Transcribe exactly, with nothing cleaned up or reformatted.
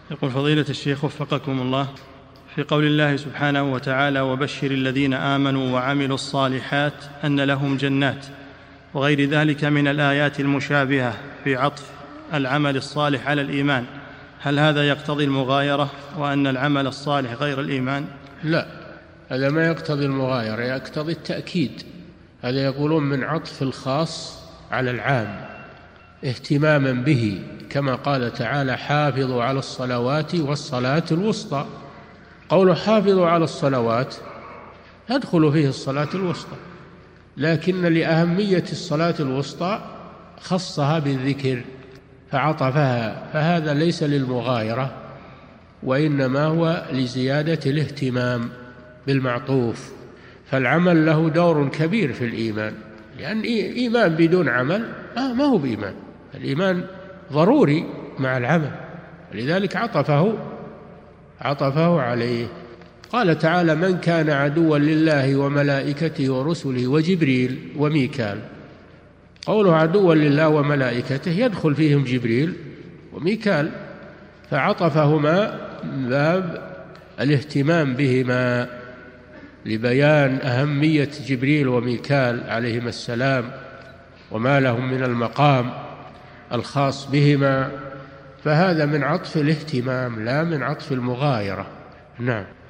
يقول فضيلة الشيخ وفقكم الله، في قول الله سبحانه وتعالى وبشر الذين آمنوا وعملوا الصالحات أن لهم جنات وغير ذلك من الآيات المشابهة في عطف العمل الصالح على الإيمان، هل هذا يقتضي المغايرة وأن العمل الصالح غير الإيمان؟ لا، هذا ما يقتضي المغايرة، يقتضي التأكيد. هذا يقولون من عطف الخاص على العام اهتماما به، كما قال تعالى حافظوا على الصلوات والصلاة الوسطى. قوله حافظوا على الصلوات يدخل فيه الصلاة الوسطى، لكن لأهمية الصلاة الوسطى خصها بالذكر فعطفها، فهذا ليس للمغايرة وإنما هو لزيادة الاهتمام بالمعطوف. فالعمل له دور كبير في الإيمان، لأن إيمان بدون عمل ما هو بإيمان، الإيمان ضروري مع العمل، لذلك عطفه عطفه عليه. قال تعالى من كان عدوا لله وملائكته ورسله وجبريل وميكال. قوله عدوا لله وملائكته يدخل فيهم جبريل وميكال، فعطفهما من باب الاهتمام بهما لبيان أهمية جبريل وميكال عليهما السلام وما لهم من المقام الخاص بهما، فهذا من عطف الاهتمام لا من عطف المغايرة. نعم.